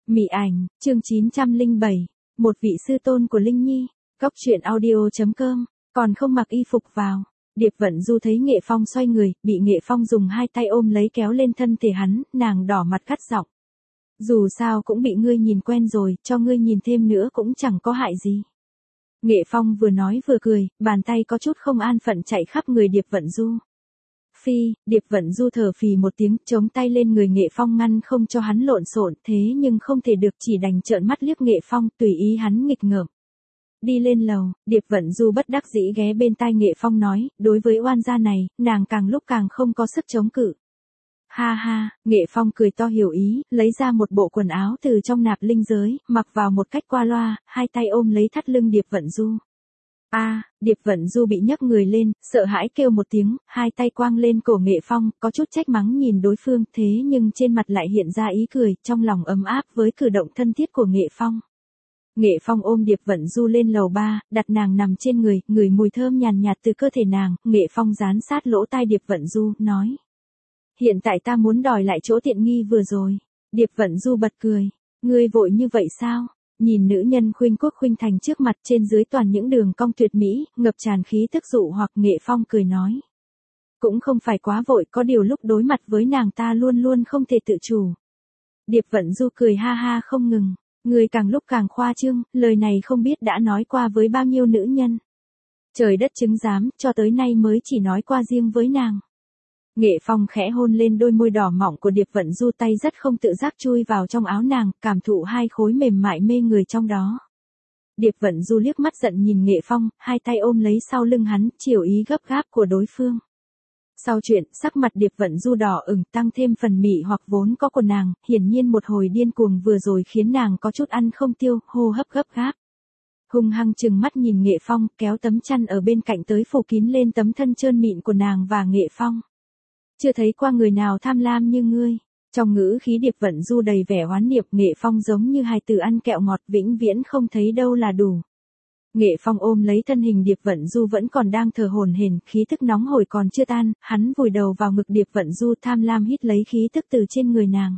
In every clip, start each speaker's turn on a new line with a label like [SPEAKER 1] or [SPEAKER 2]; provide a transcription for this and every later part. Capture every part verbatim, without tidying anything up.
[SPEAKER 1] Mị ảnh, chương chín trăm lẻ bảy, một vị sư tôn của Linh Nhi, góc truyện audio chấm com, còn không mặc y phục vào. Điệp Vận Du thấy Nghệ Phong xoay người, bị Nghệ Phong dùng hai tay ôm lấy kéo lên thân thể hắn, nàng đỏ mặt cắt giọng. Dù sao cũng bị ngươi nhìn quen rồi, cho ngươi nhìn thêm nữa cũng chẳng có hại gì. Nghệ Phong vừa nói vừa cười, bàn tay có chút không an phận chạy khắp người Điệp Vận Du. Phi, Điệp Vận Du thở phì một tiếng, chống tay lên người Nghệ Phong ngăn không cho hắn lộn xộn, thế nhưng không thể được, chỉ đành trợn mắt liếc Nghệ Phong, tùy ý hắn nghịch ngợm. Đi lên lầu, Điệp Vận Du bất đắc dĩ ghé bên tai Nghệ Phong nói, đối với oan gia này, nàng càng lúc càng không có sức chống cự. Ha ha, Nghệ Phong cười to hiểu ý, lấy ra một bộ quần áo từ trong nạp linh giới, mặc vào một cách qua loa, hai tay ôm lấy thắt lưng Điệp Vận Du. A, à, Điệp Vận Du bị nhấc người lên, sợ hãi kêu một tiếng, hai tay quang lên cổ Nghệ Phong, có chút trách mắng nhìn đối phương, thế nhưng trên mặt lại hiện ra ý cười, trong lòng ấm áp với cử động thân thiết của Nghệ Phong. Nghệ Phong ôm Điệp Vận Du lên lầu ba, đặt nàng nằm trên người, ngửi mùi thơm nhàn nhạt từ cơ thể nàng, Nghệ Phong dán sát lỗ tai Điệp Vận Du, nói. Hiện tại ta muốn đòi lại chỗ tiện nghi vừa rồi. Điệp Vận Du bật cười. Ngươi vội như vậy sao? Nhìn nữ nhân khuynh quốc khuynh thành trước mặt, trên dưới toàn những đường cong tuyệt mỹ, ngập tràn khí tức dụ hoặc. Nghệ Phong cười nói. Cũng không phải quá vội, có điều lúc đối mặt với nàng ta luôn luôn không thể tự chủ. Điệp Vận Du cười ha ha không ngừng. Ngươi càng lúc càng khoa trương, lời này không biết đã nói qua với bao nhiêu nữ nhân. Trời đất chứng giám, cho tới nay mới chỉ nói qua riêng với nàng. Nghệ Phong khẽ hôn lên đôi môi đỏ mọng của Điệp Vận Du, tay rất không tự giác chui vào trong áo nàng, cảm thụ hai khối mềm mại mê người trong đó. Điệp Vận Du liếc mắt giận nhìn Nghệ Phong, hai tay ôm lấy sau lưng hắn, chiều ý gấp gáp của đối phương. Sau chuyện, sắc mặt Điệp Vận Du đỏ ửng, tăng thêm phần mị hoặc vốn có của nàng, hiển nhiên một hồi điên cuồng vừa rồi khiến nàng có chút ăn không tiêu, hô hấp gấp gáp. Hung hăng trừng mắt nhìn Nghệ Phong, kéo tấm chăn ở bên cạnh tới phủ kín lên tấm thân trơn mịn của nàng và Nghệ Phong. Chưa thấy qua người nào tham lam như ngươi. Trong ngữ khí Điệp Vận Du đầy vẻ oán niệm, Nghệ Phong giống như hài tử ăn kẹo ngọt, vĩnh viễn không thấy đâu là đủ. Nghệ Phong ôm lấy thân hình Điệp Vận Du vẫn còn đang thở hổn hển, khí tức nóng hổi còn chưa tan, hắn vùi đầu vào ngực Điệp Vận Du, tham lam hít lấy khí tức từ trên người nàng.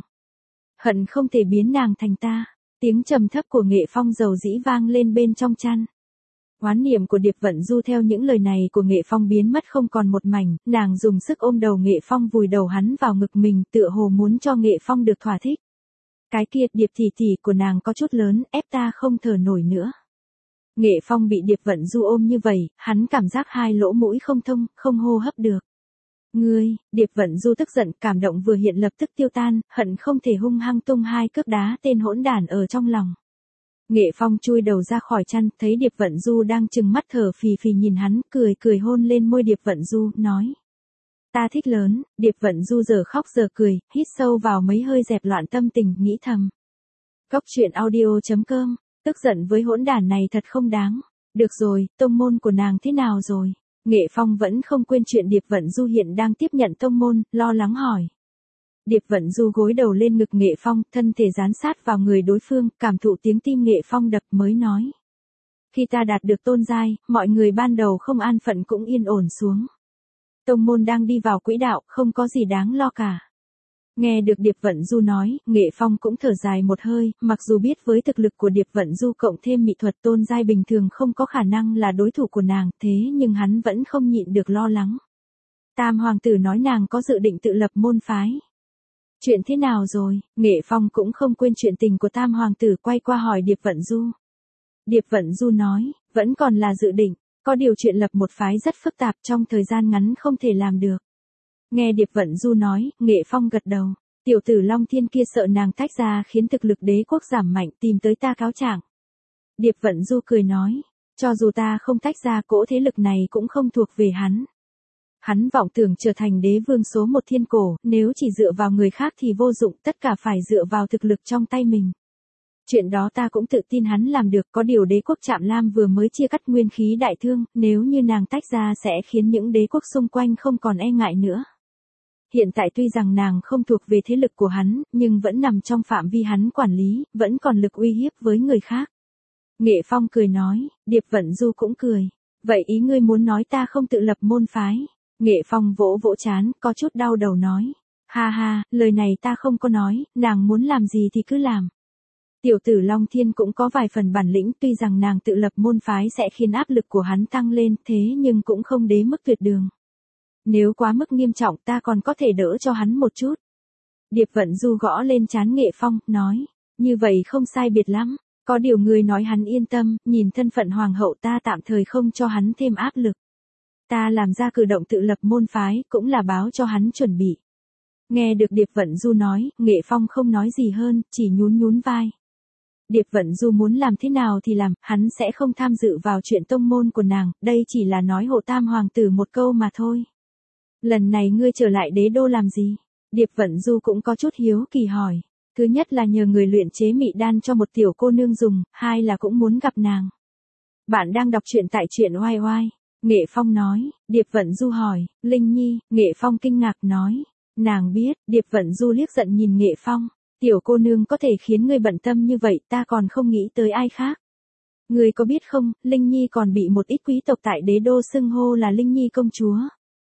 [SPEAKER 1] Hận không thể biến nàng thành ta. Tiếng trầm thấp của Nghệ Phong dầu dĩ vang lên bên trong chăn. Oán niệm của Điệp Vận Du theo những lời này của Nghệ Phong biến mất không còn một mảnh, nàng dùng sức ôm đầu Nghệ Phong, vùi đầu hắn vào ngực mình, tựa hồ muốn cho Nghệ Phong được thỏa thích. Cái kia, Điệp tỷ tỷ của nàng có chút lớn, ép ta không thở nổi nữa. Nghệ Phong bị Điệp Vận Du ôm như vậy, hắn cảm giác hai lỗ mũi không thông, không hô hấp được. Ngươi, Điệp Vận Du tức giận, cảm động vừa hiện lập tức tiêu tan, hận không thể hung hăng tung hai cước đá tên hỗn đản ở trong lòng. Nghệ Phong chui đầu ra khỏi chăn, thấy Điệp Vận Du đang trừng mắt thở phì phì nhìn hắn, cười cười hôn lên môi Điệp Vận Du, nói. Ta thích lớn. Điệp Vận Du giờ khóc giờ cười, hít sâu vào mấy hơi dẹp loạn tâm tình, nghĩ thầm. Góc truyện audio chấm com, tức giận với hỗn đản này thật không đáng. Được rồi, tông môn của nàng thế nào rồi? Nghệ Phong vẫn không quên chuyện Điệp Vận Du hiện đang tiếp nhận tông môn, lo lắng hỏi. Điệp Vận Du gối đầu lên ngực Nghệ Phong, thân thể dán sát vào người đối phương, cảm thụ tiếng tim Nghệ Phong đập mới nói. Khi ta đạt được tôn giai, mọi người ban đầu không an phận cũng yên ổn xuống. Tông môn đang đi vào quỹ đạo, không có gì đáng lo cả. Nghe được Điệp Vận Du nói, Nghệ Phong cũng thở dài một hơi, mặc dù biết với thực lực của Điệp Vận Du cộng thêm mỹ thuật tôn giai bình thường không có khả năng là đối thủ của nàng, thế nhưng hắn vẫn không nhịn được lo lắng. Tam hoàng tử nói nàng có dự định tự lập môn phái. Chuyện thế nào rồi? Nghệ Phong cũng không quên chuyện tình của Tam hoàng tử, quay qua hỏi Điệp Vận Du. Điệp Vận Du nói, vẫn còn là dự định, có điều chuyện lập một phái rất phức tạp, trong thời gian ngắn không thể làm được. Nghe Điệp Vận Du nói, Nghệ Phong gật đầu. Tiểu tử Long Thiên kia sợ nàng tách ra khiến thực lực đế quốc giảm mạnh, tìm tới ta cáo trạng. Điệp Vận Du cười nói, cho dù ta không tách ra, cỗ thế lực này cũng không thuộc về hắn. Hắn vọng tưởng trở thành đế vương số một thiên cổ, nếu chỉ dựa vào người khác thì vô dụng, tất cả phải dựa vào thực lực trong tay mình. Chuyện đó ta cũng tự tin hắn làm được, có điều đế quốc Trạm Lam vừa mới chia cắt nguyên khí đại thương, nếu như nàng tách ra sẽ khiến những đế quốc xung quanh không còn e ngại nữa. Hiện tại tuy rằng nàng không thuộc về thế lực của hắn, nhưng vẫn nằm trong phạm vi hắn quản lý, vẫn còn lực uy hiếp với người khác. Nghệ Phong cười nói, Điệp Vận Du cũng cười. Vậy ý ngươi muốn nói ta không tự lập môn phái? Nghệ Phong vỗ vỗ trán, có chút đau đầu nói. Ha ha, lời này ta không có nói, nàng muốn làm gì thì cứ làm. Tiểu tử Long Thiên cũng có vài phần bản lĩnh, tuy rằng nàng tự lập môn phái sẽ khiến áp lực của hắn tăng lên, thế nhưng cũng không đến mức tuyệt đường. Nếu quá mức nghiêm trọng ta còn có thể đỡ cho hắn một chút. Điệp Vận Du gõ lên trán Nghệ Phong, nói, như vậy không sai biệt lắm, có điều người nói hắn yên tâm, nhìn thân phận hoàng hậu ta tạm thời không cho hắn thêm áp lực. Ta làm ra cử động tự lập môn phái, cũng là báo cho hắn chuẩn bị. Nghe được Điệp Vận Du nói, Nghệ Phong không nói gì hơn, chỉ nhún nhún vai. Điệp Vận Du muốn làm thế nào thì làm, hắn sẽ không tham dự vào chuyện tông môn của nàng, đây chỉ là nói hộ tam hoàng tử một câu mà thôi. Lần này ngươi trở lại đế đô làm gì? Điệp Vận Du cũng có chút hiếu kỳ hỏi. Thứ nhất là nhờ người luyện chế mị đan cho một tiểu cô nương dùng, hai là cũng muốn gặp nàng. Bạn đang đọc truyện tại truyện oai oai. Nghệ Phong nói, Điệp Vận Du hỏi, Linh Nhi, Nghệ Phong kinh ngạc nói. Nàng biết, Điệp Vận Du liếc giận nhìn Nghệ Phong. Tiểu cô nương có thể khiến ngươi bận tâm như vậy, ta còn không nghĩ tới ai khác. Ngươi có biết không, Linh Nhi còn bị một ít quý tộc tại đế đô xưng hô là Linh Nhi công chúa.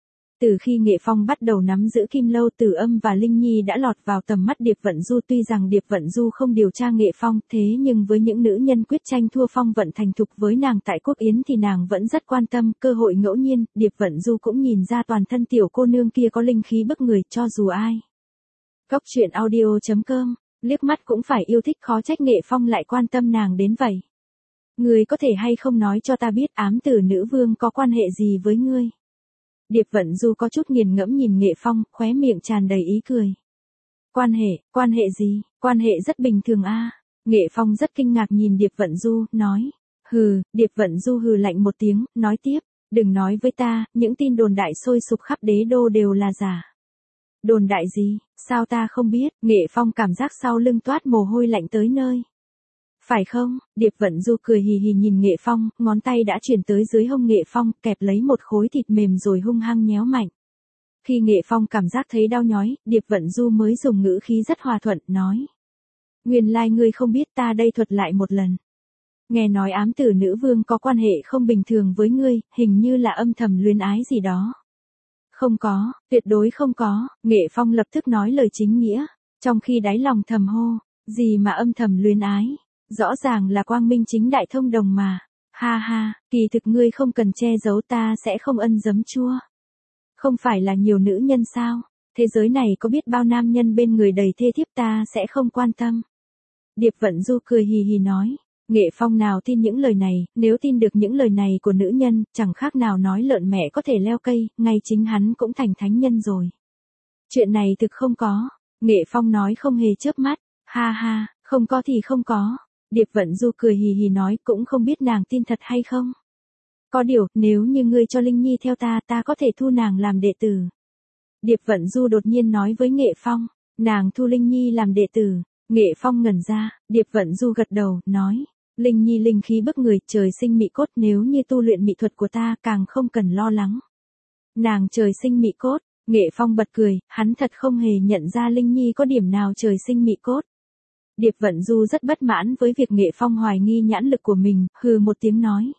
[SPEAKER 1] Từ khi Nghệ Phong bắt đầu nắm giữ Kim Lâu, Tử Âm và Linh Nhi đã lọt vào tầm mắt Điệp Vận Du. Tuy rằng Điệp Vận Du không điều tra Nghệ Phong, thế nhưng với những nữ nhân quyết tranh thua phong vận thành thục với nàng tại Quốc Yến thì nàng vẫn rất quan tâm. Cơ hội ngẫu nhiên, Điệp Vận Du cũng nhìn ra toàn thân tiểu cô nương kia có linh khí bức người, cho dù ai. Góc truyện audio chấm com, liếc mắt cũng phải yêu thích, khó trách Nghệ Phong lại quan tâm nàng đến vậy. Ngươi có thể hay không nói cho ta biết ám tử nữ vương có quan hệ gì với ngươi? Điệp Vận Du có chút nghiền ngẫm nhìn Nghệ Phong, khóe miệng tràn đầy ý cười. Quan hệ, quan hệ gì? Quan hệ rất bình thường a. À. Nghệ Phong rất kinh ngạc nhìn Điệp Vận Du, nói. Hừ, Điệp Vận Du hừ lạnh một tiếng, nói tiếp. Đừng nói với ta, những tin đồn đại sôi sục khắp đế đô đều là giả. Đồn đại gì, sao ta không biết? Nghệ Phong cảm giác sau lưng toát mồ hôi lạnh tới nơi. Phải không? Điệp Vận Du cười hì hì nhìn Nghệ Phong, ngón tay đã chuyển tới dưới hông Nghệ Phong, kẹp lấy một khối thịt mềm rồi hung hăng nhéo mạnh. Khi Nghệ Phong cảm giác thấy đau nhói, Điệp Vận Du mới dùng ngữ khí rất hòa thuận, nói. Nguyên lai ngươi không biết, ta đây thuật lại một lần. Nghe nói ám tử nữ vương có quan hệ không bình thường với ngươi, hình như là âm thầm luyến ái gì đó. Không có, tuyệt đối không có, Nghệ Phong lập tức nói lời chính nghĩa, trong khi đáy lòng thầm hô, gì mà âm thầm luyến ái. Rõ ràng là quang minh chính đại thông đồng mà. Ha ha, kỳ thực ngươi không cần che giấu, ta sẽ không ân giấm chua. Không phải là nhiều nữ nhân sao? Thế giới này có biết bao nam nhân bên người đầy thê thiếp, ta sẽ không quan tâm. Điệp Vận Du cười hì hì nói. Nghệ Phong nào tin những lời này, nếu tin được những lời này của nữ nhân, chẳng khác nào nói lợn mẹ có thể leo cây, ngay chính hắn cũng thành thánh nhân rồi. Chuyện này thực không có. Nghệ Phong nói không hề chớp mắt. Ha ha, không có thì không có. Điệp Vận Du cười hì hì nói, cũng không biết nàng tin thật hay không. Có điều, nếu như ngươi cho Linh Nhi theo ta, ta có thể thu nàng làm đệ tử. Điệp Vận Du đột nhiên nói với Nghệ Phong, nàng thu Linh Nhi làm đệ tử. Nghệ Phong ngẩn ra, Điệp Vận Du gật đầu, nói, Linh Nhi linh khí bức người, trời sinh mị cốt, nếu như tu luyện mị thuật của ta, càng không cần lo lắng. Nàng trời sinh mị cốt, Nghệ Phong bật cười, hắn thật không hề nhận ra Linh Nhi có điểm nào trời sinh mị cốt. Điệp Vận Du rất bất mãn với việc Nghệ Phong hoài nghi nhãn lực của mình, hừ một tiếng nói.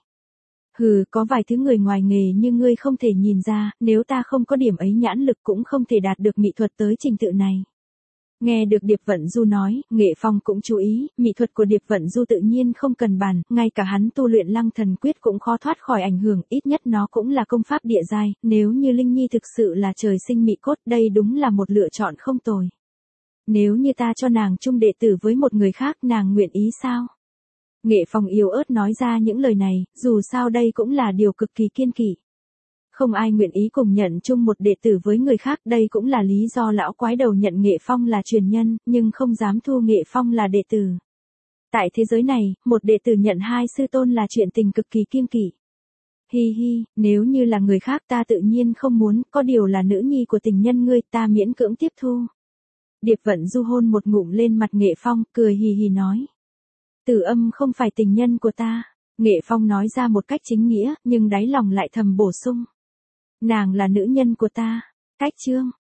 [SPEAKER 1] Hừ, có vài thứ người ngoài nghề như ngươi không thể nhìn ra, nếu ta không có điểm ấy nhãn lực cũng không thể đạt được mỹ thuật tới trình tự này. Nghe được Điệp Vận Du nói, Nghệ Phong cũng chú ý, mỹ thuật của Điệp Vận Du tự nhiên không cần bàn, ngay cả hắn tu luyện Lăng Thần Quyết cũng khó thoát khỏi ảnh hưởng, ít nhất nó cũng là công pháp địa giai, nếu như Linh Nhi thực sự là trời sinh mị cốt, đây đúng là một lựa chọn không tồi. Nếu như ta cho nàng chung đệ tử với một người khác, nàng nguyện ý sao? Nghệ Phong yếu ớt nói ra những lời này, dù sao đây cũng là điều cực kỳ kiên kỵ. Không ai nguyện ý cùng nhận chung một đệ tử với người khác, đây cũng là lý do lão quái đầu nhận Nghệ Phong là truyền nhân, nhưng không dám thu Nghệ Phong là đệ tử. Tại thế giới này, một đệ tử nhận hai sư tôn là chuyện tình cực kỳ kiêng kỵ. Hi hi, nếu như là người khác ta tự nhiên không muốn, có điều là nữ nhi của tình nhân ngươi, ta miễn cưỡng tiếp thu. Điệp Vận Du hôn một ngụm lên mặt Nghệ Phong, cười hì hì nói. Tử Âm không phải tình nhân của ta. Nghệ Phong nói ra một cách chính nghĩa, nhưng đáy lòng lại thầm bổ sung. Nàng là nữ nhân của ta. Cách chương,